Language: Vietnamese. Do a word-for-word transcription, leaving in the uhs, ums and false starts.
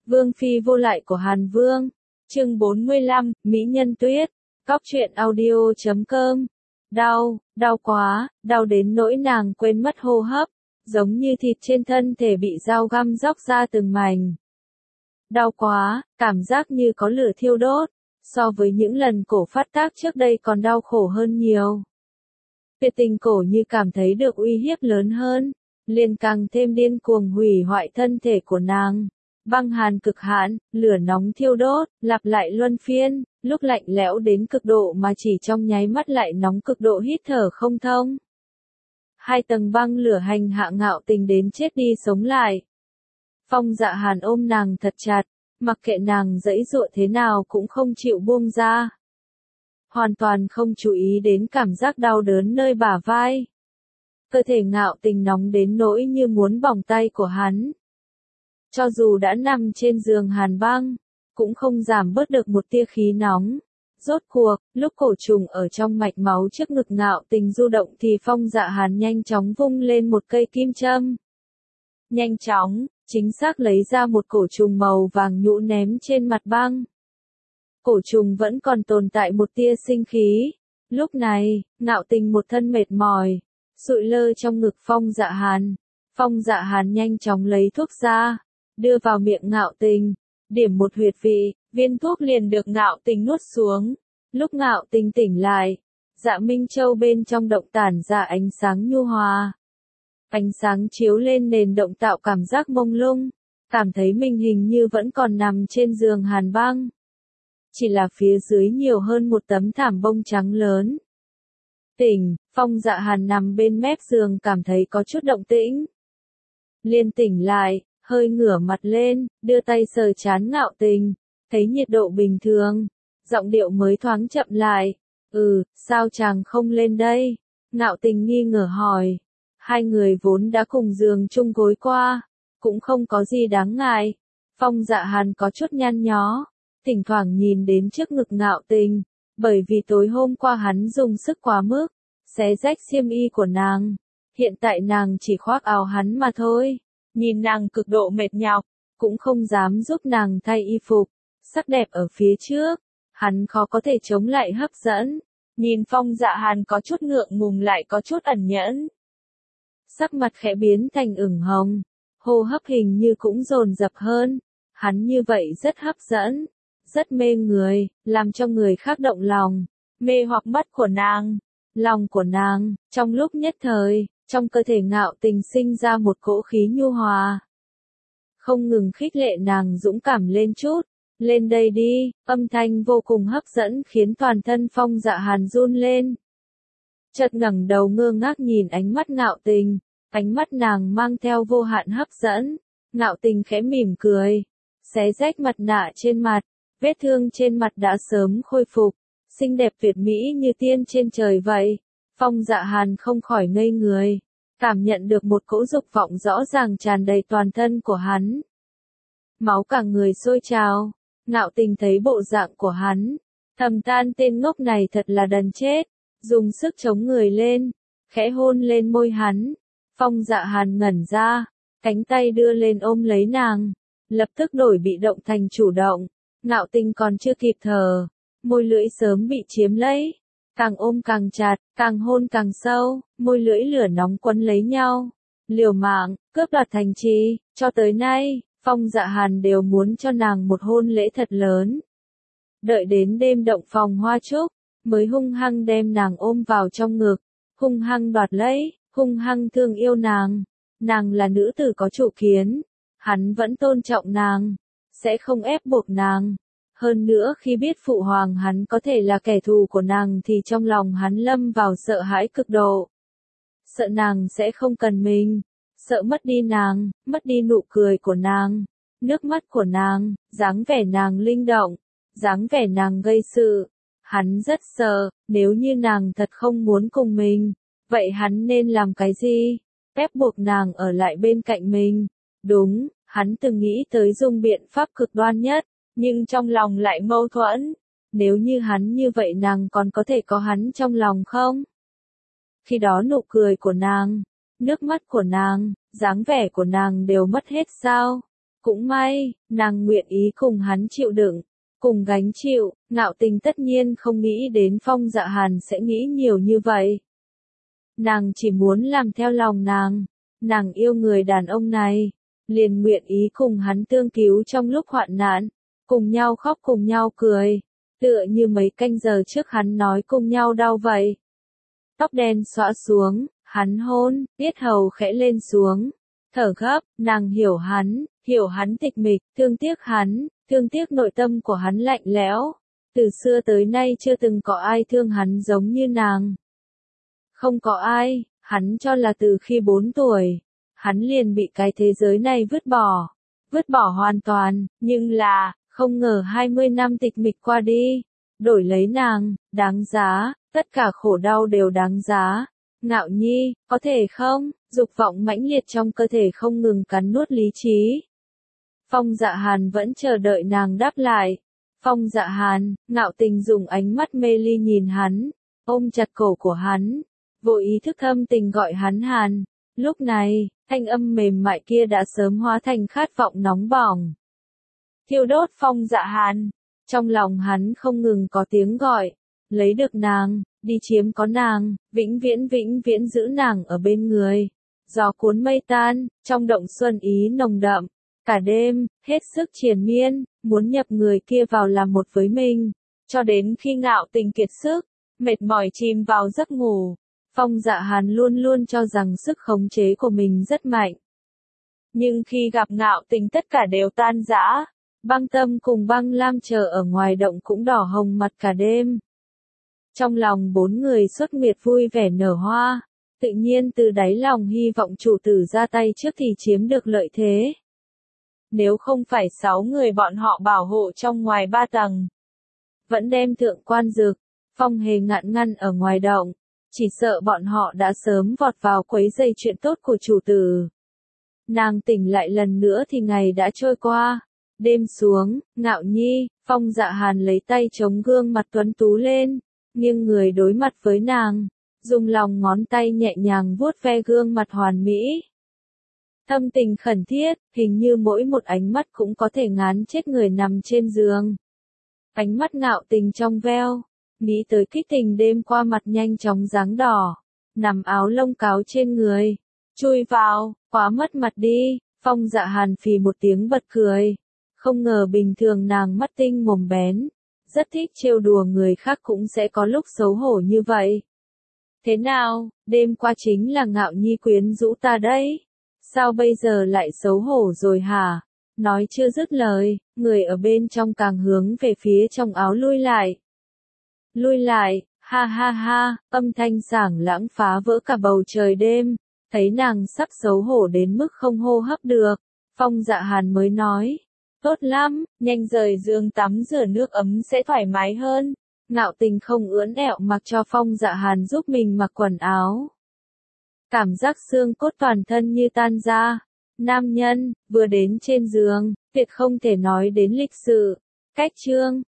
Vương phi vô lại của Hàn Vương. Chương bốn mươi lăm, Mỹ nhân tuyết. Cóc truyện audio chấm com. Đau, đau quá, đau đến nỗi nàng quên mất hô hấp, giống như thịt trên thân thể bị dao găm róc ra từng mảnh. Đau quá, cảm giác như có lửa thiêu đốt, so với những lần cổ phát tác trước đây còn đau khổ hơn nhiều. Tuyệt tình cổ như cảm thấy được uy hiếp lớn hơn, liền càng thêm điên cuồng hủy hoại thân thể của nàng. Băng hàn cực hạn, lửa nóng thiêu đốt, lặp lại luân phiên, lúc lạnh lẽo đến cực độ mà chỉ trong nháy mắt lại nóng cực độ hít thở không thông. Hai tầng băng lửa hành hạ Ngạo Tình đến chết đi sống lại. Phong Dạ Hàn ôm nàng thật chặt, mặc kệ nàng giãy giụa thế nào cũng không chịu buông ra. Hoàn toàn không chú ý đến cảm giác đau đớn nơi bả vai. Cơ thể Ngạo Tình nóng đến nỗi như muốn bỏng tay của hắn. Cho dù đã nằm trên giường hàn băng, cũng không giảm bớt được một tia khí nóng. Rốt cuộc, lúc cổ trùng ở trong mạch máu trước ngực Ngạo Tình du động thì Phong Dạ Hàn nhanh chóng vung lên một cây kim châm. Nhanh chóng, chính xác lấy ra một cổ trùng màu vàng nhũ ném trên mặt băng. Cổ trùng vẫn còn tồn tại một tia sinh khí. Lúc này, Ngạo Tình một thân mệt mỏi, sụi lơ trong ngực Phong Dạ Hàn. Phong Dạ Hàn nhanh chóng lấy thuốc ra, đưa vào miệng Ngạo Tình, điểm một huyệt vị, viên thuốc liền được Ngạo Tình nuốt xuống. Lúc Ngạo Tình tỉnh lại, Dạ Minh Châu bên trong động tản ra ánh sáng nhu hòa. Ánh sáng chiếu lên nền động tạo cảm giác mông lung, cảm thấy mình hình như vẫn còn nằm trên giường hàn băng. Chỉ là phía dưới nhiều hơn một tấm thảm bông trắng lớn. Tỉnh, Phong Dạ Hàn nằm bên mép giường cảm thấy có chút động tĩnh. Liền tỉnh lại, hơi ngửa mặt lên, đưa tay sờ trán Ngạo Tình, thấy nhiệt độ bình thường, giọng điệu mới thoáng chậm lại. Ừ, sao chàng không lên đây? Ngạo Tình nghi ngờ hỏi. Hai người vốn đã cùng giường chung gối qua, cũng không có gì đáng ngại. Phong Dạ Hàn có chút nhăn nhó, thỉnh thoảng nhìn đến trước ngực Ngạo Tình, bởi vì tối hôm qua hắn dùng sức quá mức, xé rách xiêm y của nàng. Hiện tại nàng chỉ khoác áo hắn mà thôi. Nhìn nàng cực độ mệt nhọc, cũng không dám giúp nàng thay y phục. Sắc đẹp ở phía trước, hắn khó có thể chống lại hấp dẫn. Nhìn Phong Dạ Hàn có chút ngượng ngùng lại có chút ẩn nhẫn. Sắc mặt khẽ biến thành ửng hồng, hô hấp hình như cũng dồn dập hơn. Hắn như vậy rất hấp dẫn, rất mê người, làm cho người khác động lòng, mê hoặc mắt của nàng, lòng của nàng. Trong lúc nhất thời, trong cơ thể Ngạo Tình sinh ra một cỗ khí nhu hòa, không ngừng khích lệ nàng dũng cảm lên chút. Lên đây đi, âm thanh vô cùng hấp dẫn khiến toàn thân Phong Dạ Hàn run lên. Chợt ngẩng đầu ngơ ngác nhìn ánh mắt Ngạo Tình, ánh mắt nàng mang theo vô hạn hấp dẫn. Ngạo Tình khẽ mỉm cười, xé rách mặt nạ trên mặt, vết thương trên mặt đã sớm khôi phục, xinh đẹp tuyệt mỹ như tiên trên trời vậy. Phong Dạ Hàn không khỏi ngây người, cảm nhận được một cỗ dục vọng rõ ràng tràn đầy toàn thân của hắn. Máu cả người sôi trào, Ngạo Tình thấy bộ dạng của hắn, thầm than tên ngốc này thật là đần chết, dùng sức chống người lên, khẽ hôn lên môi hắn. Phong Dạ Hàn ngẩn ra, cánh tay đưa lên ôm lấy nàng, lập tức đổi bị động thành chủ động. Ngạo Tình còn chưa kịp thở, môi lưỡi sớm bị chiếm lấy, càng ôm càng chặt, càng hôn càng sâu, môi lưỡi lửa nóng quấn lấy nhau, liều mạng, cướp đoạt thành trì. Cho tới nay, Phong Dạ Hàn đều muốn cho nàng một hôn lễ thật lớn. Đợi đến đêm động phòng hoa trúc, mới hung hăng đem nàng ôm vào trong ngực, hung hăng đoạt lấy, hung hăng thương yêu nàng. Nàng là nữ tử có chủ kiến, hắn vẫn tôn trọng nàng, sẽ không ép buộc nàng. Hơn nữa khi biết phụ hoàng hắn có thể là kẻ thù của nàng thì trong lòng hắn lâm vào sợ hãi cực độ. Sợ nàng sẽ không cần mình, sợ mất đi nàng, mất đi nụ cười của nàng, nước mắt của nàng, dáng vẻ nàng linh động, dáng vẻ nàng gây sự. Hắn rất sợ, nếu như nàng thật không muốn cùng mình, vậy hắn nên làm cái gì? Ép buộc nàng ở lại bên cạnh mình. Đúng, hắn từng nghĩ tới dùng biện pháp cực đoan nhất, nhưng trong lòng lại mâu thuẫn. Nếu như hắn như vậy nàng còn có thể có hắn trong lòng không? Khi đó nụ cười của nàng, nước mắt của nàng, dáng vẻ của nàng đều mất hết sao? Cũng may, nàng nguyện ý cùng hắn chịu đựng, cùng gánh chịu, Ngạo Tình tất nhiên không nghĩ đến Phong Dạ Hàn sẽ nghĩ nhiều như vậy. Nàng chỉ muốn làm theo lòng nàng, nàng yêu người đàn ông này, liền nguyện ý cùng hắn tương cứu trong lúc hoạn nạn, cùng nhau khóc cùng nhau cười, tựa như mấy canh giờ trước hắn nói cùng nhau đau vậy. Tóc đen xõa xuống, hắn hôn, yết hầu khẽ lên xuống, thở gấp, nàng hiểu hắn, hiểu hắn tịch mịch, thương tiếc hắn, thương tiếc nội tâm của hắn lạnh lẽo. Từ xưa tới nay chưa từng có ai thương hắn giống như nàng. Không có ai, hắn cho là từ khi bốn tuổi, hắn liền bị cái thế giới này vứt bỏ, vứt bỏ hoàn toàn, nhưng là, không ngờ hai mươi năm tịch mịch qua đi, đổi lấy nàng, đáng giá, tất cả khổ đau đều đáng giá. Ngạo Nhi, có thể không? Dục vọng mãnh liệt trong cơ thể không ngừng cắn nuốt lý trí. Phong Dạ Hàn vẫn chờ đợi nàng đáp lại. Phong Dạ Hàn, Ngạo Tình dùng ánh mắt mê ly nhìn hắn, ôm chặt cổ của hắn, vô ý thức thâm tình gọi hắn Hàn. Lúc này, thanh âm mềm mại kia đã sớm hóa thành khát vọng nóng bỏng. Thiêu đốt Phong Dạ Hàn, trong lòng hắn không ngừng có tiếng gọi, lấy được nàng, đi chiếm có nàng, vĩnh viễn vĩnh viễn giữ nàng ở bên người. Gió cuốn mây tan, trong động xuân ý nồng đậm, cả đêm, hết sức triền miên, muốn nhập người kia vào làm một với mình, cho đến khi Ngạo Tình kiệt sức, mệt mỏi chìm vào giấc ngủ. Phong Dạ Hàn luôn luôn cho rằng sức khống chế của mình rất mạnh. Nhưng khi gặp Ngạo Tình tất cả đều tan rã, Băng Tâm cùng Băng Lam chờ ở ngoài động cũng đỏ hồng mặt cả đêm. Trong lòng bốn người xuất nguyệt vui vẻ nở hoa, tự nhiên từ đáy lòng hy vọng chủ tử ra tay trước thì chiếm được lợi thế. Nếu không phải sáu người bọn họ bảo hộ trong ngoài ba tầng, vẫn đem thượng quan dược, Phong Hề ngăn ngăn ở ngoài động, chỉ sợ bọn họ đã sớm vọt vào quấy rầy chuyện tốt của chủ tử. Nàng tỉnh lại lần nữa thì ngày đã trôi qua. Đêm xuống, Ngạo Nhi, Phong Dạ Hàn lấy tay chống gương mặt tuấn tú lên, nghiêng người đối mặt với nàng, dùng lòng ngón tay nhẹ nhàng vuốt ve gương mặt hoàn mỹ. Thâm tình khẩn thiết, hình như mỗi một ánh mắt cũng có thể ngán chết người nằm trên giường. Ánh mắt Ngạo Tình trong veo, nghĩ tới kích tình đêm qua mặt nhanh chóng dáng đỏ, nằm áo lông cáo trên người, chui vào, quá mất mặt đi. Phong Dạ Hàn phì một tiếng bật cười, không ngờ bình thường nàng mắt tinh mồm bén, rất thích trêu đùa người khác cũng sẽ có lúc xấu hổ như vậy. Thế nào, đêm qua chính là Ngạo Nhi quyến rũ ta đấy, sao bây giờ lại xấu hổ rồi hả? Nói chưa dứt lời, người ở bên trong càng hướng về phía trong áo lui lại. Lui lại, ha ha ha, âm thanh sảng lãng phá vỡ cả bầu trời đêm, thấy nàng sắp xấu hổ đến mức không hô hấp được, Phong Dạ Hàn mới nói, tốt lắm, nhanh rời giường tắm rửa nước ấm sẽ thoải mái hơn. Ngạo Tình không ưỡn ẹo mặc cho Phong Dạ Hàn giúp mình mặc quần áo. Cảm giác xương cốt toàn thân như tan ra. Nam nhân, vừa đến trên giường, tuyệt không thể nói đến lịch sự, cách chương,